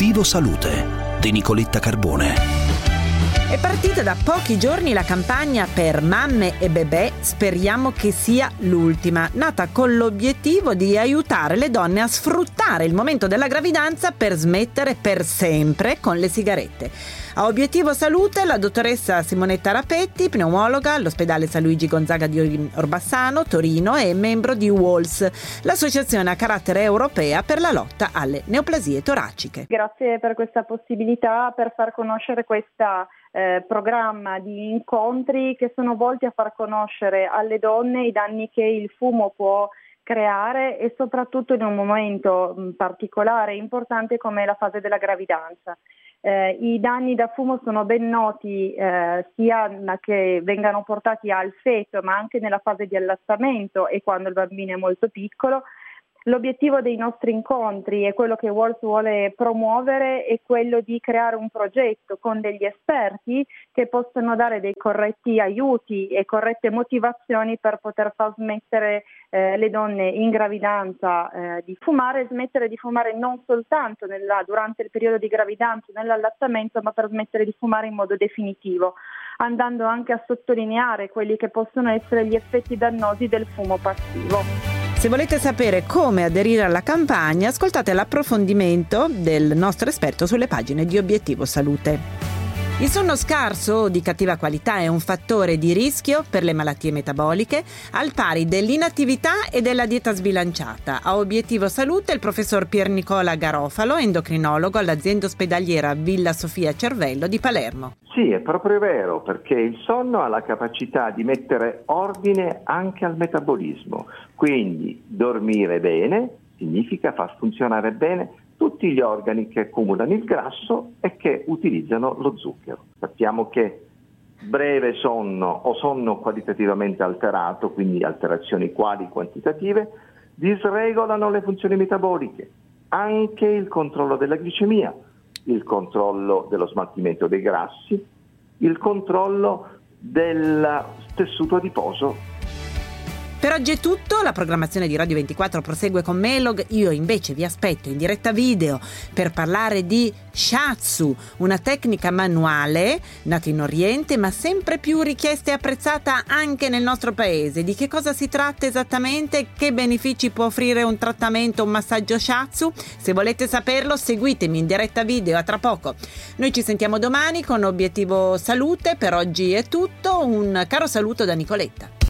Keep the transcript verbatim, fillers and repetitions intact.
Obiettivo Salute di Nicoletta Carbone. È partita da pochi giorni la campagna per mamme e bebè, speriamo che sia l'ultima, nata con l'obiettivo di aiutare le donne a sfruttare il momento della gravidanza per smettere per sempre con le sigarette. A Obiettivo Salute la dottoressa Simonetta Rapetti, pneumologa all'ospedale San Luigi Gonzaga di Orbassano, Torino, e membro di W O L S, l'associazione a carattere europea per la lotta alle neoplasie toraciche. Grazie per questa possibilità per far conoscere questa Eh, programma di incontri che sono volti a far conoscere alle donne i danni che il fumo può creare e soprattutto in un momento mh, particolare e importante come la fase della gravidanza. Eh, I danni da fumo sono ben noti eh, sia che vengano portati al feto ma anche nella fase di allattamento e quando il bambino è molto piccolo. L'obiettivo dei nostri incontri e quello che W O L S vuole promuovere è quello di creare un progetto con degli esperti che possono dare dei corretti aiuti e corrette motivazioni per poter far smettere eh, le donne in gravidanza eh, di fumare, smettere di fumare non soltanto nella, durante il periodo di gravidanza, nell'allattamento, ma per smettere di fumare in modo definitivo, andando anche a sottolineare quelli che possono essere gli effetti dannosi del fumo passivo. Se volete sapere come aderire alla campagna, ascoltate l'approfondimento del nostro esperto sulle pagine di Obiettivo Salute. Il sonno scarso o di cattiva qualità è un fattore di rischio per le malattie metaboliche, al pari dell'inattività e della dieta sbilanciata. A Obiettivo Salute il professor Pier Nicola Garofalo, endocrinologo all'azienda ospedaliera Villa Sofia Cervello di Palermo. Sì, è proprio vero, perché il sonno ha la capacità di mettere ordine anche al metabolismo. Quindi dormire bene significa far funzionare bene tutti gli organi che accumulano il grasso e che utilizzano lo zucchero. Sappiamo che breve sonno o sonno qualitativamente alterato, quindi alterazioni quali quantitative, disregolano le funzioni metaboliche, anche il controllo della glicemia, il controllo dello smaltimento dei grassi, il controllo del tessuto adiposo. Per oggi è tutto, la programmazione di Radio ventiquattro prosegue con Melog, io invece vi aspetto in diretta video per parlare di Shiatsu, una tecnica manuale nata in Oriente ma sempre più richiesta e apprezzata anche nel nostro paese. Di che cosa si tratta esattamente? Che benefici può offrire un trattamento, un massaggio Shiatsu? Se volete saperlo seguitemi in diretta video, a tra poco. Noi ci sentiamo domani con Obiettivo Salute, per oggi è tutto, un caro saluto da Nicoletta.